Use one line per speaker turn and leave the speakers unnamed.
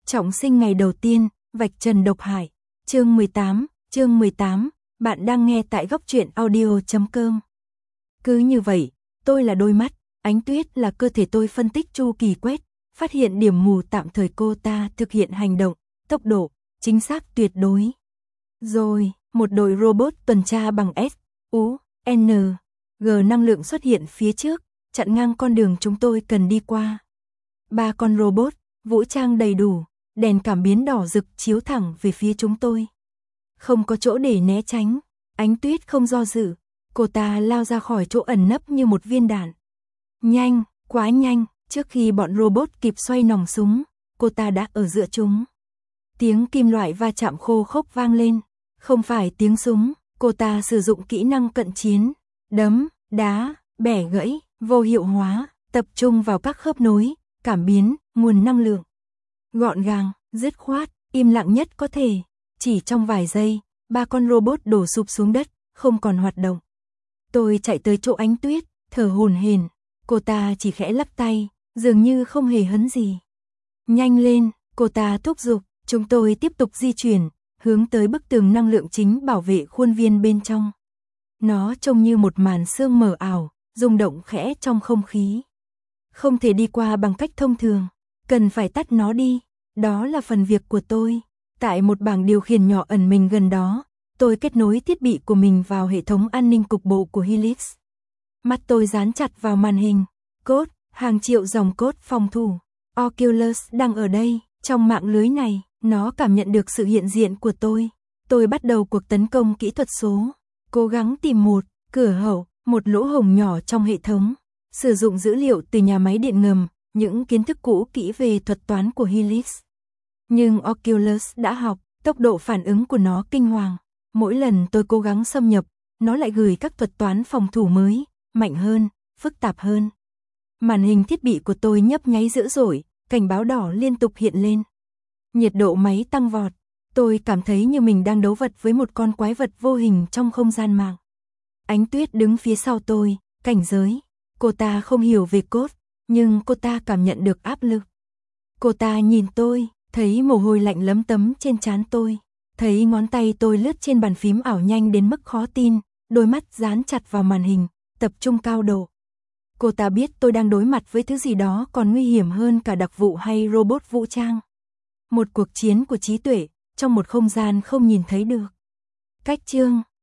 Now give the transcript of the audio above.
Trọng sinh ngày đầu tiên, vạch trần độc hại. Chương 18, bạn đang nghe tại góc truyện audio.com. Cứ như vậy, tôi là đôi mắt, Ánh Tuyết là cơ thể. Tôi phân tích chu kỳ quét, phát hiện điểm mù tạm thời. Cô ta thực hiện hành động, tốc độ, chính xác tuyệt đối. Rồi, một đội robot tuần tra bằng S, U, N, G năng lượng xuất hiện phía trước, chặn ngang con đường chúng tôi cần đi qua. 3 con robot, vũ trang đầy đủ, đèn cảm biến đỏ rực chiếu thẳng về phía chúng tôi. Không có chỗ để né tránh, Ánh Tuyết không do dự, cô ta lao ra khỏi chỗ ẩn nấp như một viên đạn. Nhanh, quá nhanh, trước khi bọn robot kịp xoay nòng súng, cô ta đã ở giữa chúng. Tiếng kim loại va chạm khô khốc vang lên, không phải tiếng súng, cô ta sử dụng kỹ năng cận chiến, đấm, đá, bẻ gãy, vô hiệu hóa, tập trung vào các khớp nối, cảm biến, nguồn năng lượng. Gọn gàng, dứt khoát, im lặng nhất có thể, chỉ trong vài giây, 3 con robot đổ sụp xuống đất, không còn hoạt động. Tôi chạy tới chỗ Ánh Tuyết, thở hổn hển, cô ta chỉ khẽ lắc tay, dường như không hề hấn gì. Nhanh lên, cô ta thúc giục, chúng tôi tiếp tục di chuyển, hướng tới bức tường năng lượng chính bảo vệ khuôn viên bên trong. Nó trông như một màn sương mờ ảo, rung động khẽ trong không khí. Không thể đi qua bằng cách thông thường, cần phải tắt nó đi, đó là phần việc của tôi. Tại một bảng điều khiển nhỏ ẩn mình gần đó, tôi kết nối thiết bị của mình vào hệ thống an ninh cục bộ của Helix. Mắt tôi dán chặt vào màn hình, code, hàng triệu dòng code phòng thủ. Oculus đang ở đây, trong mạng lưới này, nó cảm nhận được sự hiện diện của tôi. Tôi bắt đầu cuộc tấn công kỹ thuật số, cố gắng tìm một cửa hở, một lỗ hổng nhỏ trong hệ thống, sử dụng dữ liệu từ nhà máy điện ngầm, những kiến thức cũ kỹ về thuật toán của Helix. Nhưng Oculus đã học, tốc độ phản ứng của nó kinh hoàng. Mỗi lần tôi cố gắng xâm nhập, nó lại gửi các thuật toán phòng thủ mới, mạnh hơn, phức tạp hơn. Màn hình thiết bị của tôi nhấp nháy dữ dội, cảnh báo đỏ liên tục hiện lên. Nhiệt độ máy tăng vọt, tôi cảm thấy như mình đang đấu vật với một con quái vật vô hình trong không gian mạng. Ánh Tuyết đứng phía sau tôi, cảnh giới. Cô ta không hiểu về code, nhưng cô ta cảm nhận được áp lực. Cô ta nhìn tôi, thấy mồ hôi lạnh lấm tấm trên trán tôi, thấy ngón tay tôi lướt trên bàn phím ảo nhanh đến mức khó tin, đôi mắt dán chặt vào màn hình, tập trung cao độ. Cô ta biết tôi đang đối mặt với thứ gì đó còn nguy hiểm hơn cả đặc vụ hay robot vũ trang. Một cuộc chiến của trí tuệ, trong một không gian không nhìn thấy được. Cách chương